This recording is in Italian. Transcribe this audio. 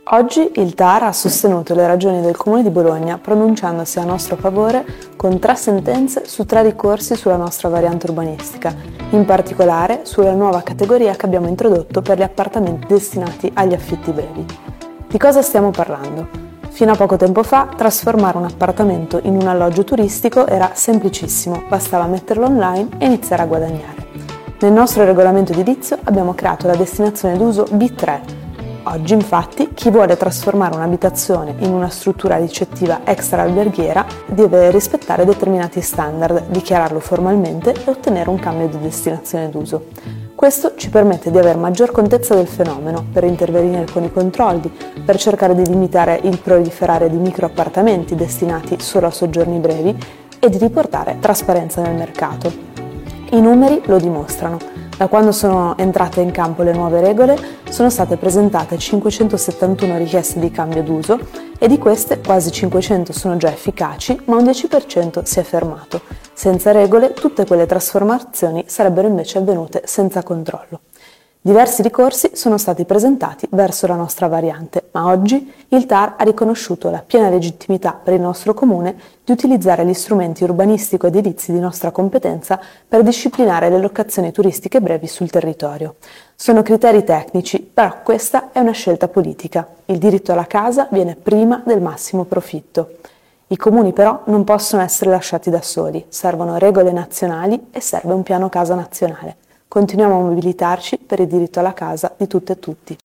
Oggi il TAR ha sostenuto le ragioni del Comune di Bologna pronunciandosi a nostro favore con 3 sentenze su 3 ricorsi sulla nostra variante urbanistica, in particolare sulla nuova categoria che abbiamo introdotto per gli appartamenti destinati agli affitti brevi. Di cosa stiamo parlando? Fino a poco tempo fa trasformare un appartamento in un alloggio turistico era semplicissimo, bastava metterlo online e iniziare a guadagnare. Nel nostro regolamento edilizio abbiamo creato la destinazione d'uso B3. Oggi, infatti, chi vuole trasformare un'abitazione in una struttura ricettiva extra alberghiera deve rispettare determinati standard, dichiararlo formalmente e ottenere un cambio di destinazione d'uso. Questo ci permette di avere maggior contezza del fenomeno, per intervenire con i controlli, per cercare di limitare il proliferare di microappartamenti destinati solo a soggiorni brevi e di riportare trasparenza nel mercato. I numeri lo dimostrano. Da quando sono entrate in campo le nuove regole sono state presentate 571 richieste di cambio d'uso e di queste quasi 500 sono già efficaci, ma un 10% si è fermato. Senza regole tutte quelle trasformazioni sarebbero invece avvenute senza controllo. Diversi ricorsi sono stati presentati verso la nostra variante, ma oggi il TAR ha riconosciuto la piena legittimità per il nostro comune di utilizzare gli strumenti urbanistico-edilizi di nostra competenza per disciplinare le locazioni turistiche brevi sul territorio. Sono criteri tecnici, però questa è una scelta politica. Il diritto alla casa viene prima del massimo profitto. I comuni però non possono essere lasciati da soli, servono regole nazionali e serve un piano casa nazionale. Continuiamo a mobilitarci per il diritto alla casa di tutte e tutti.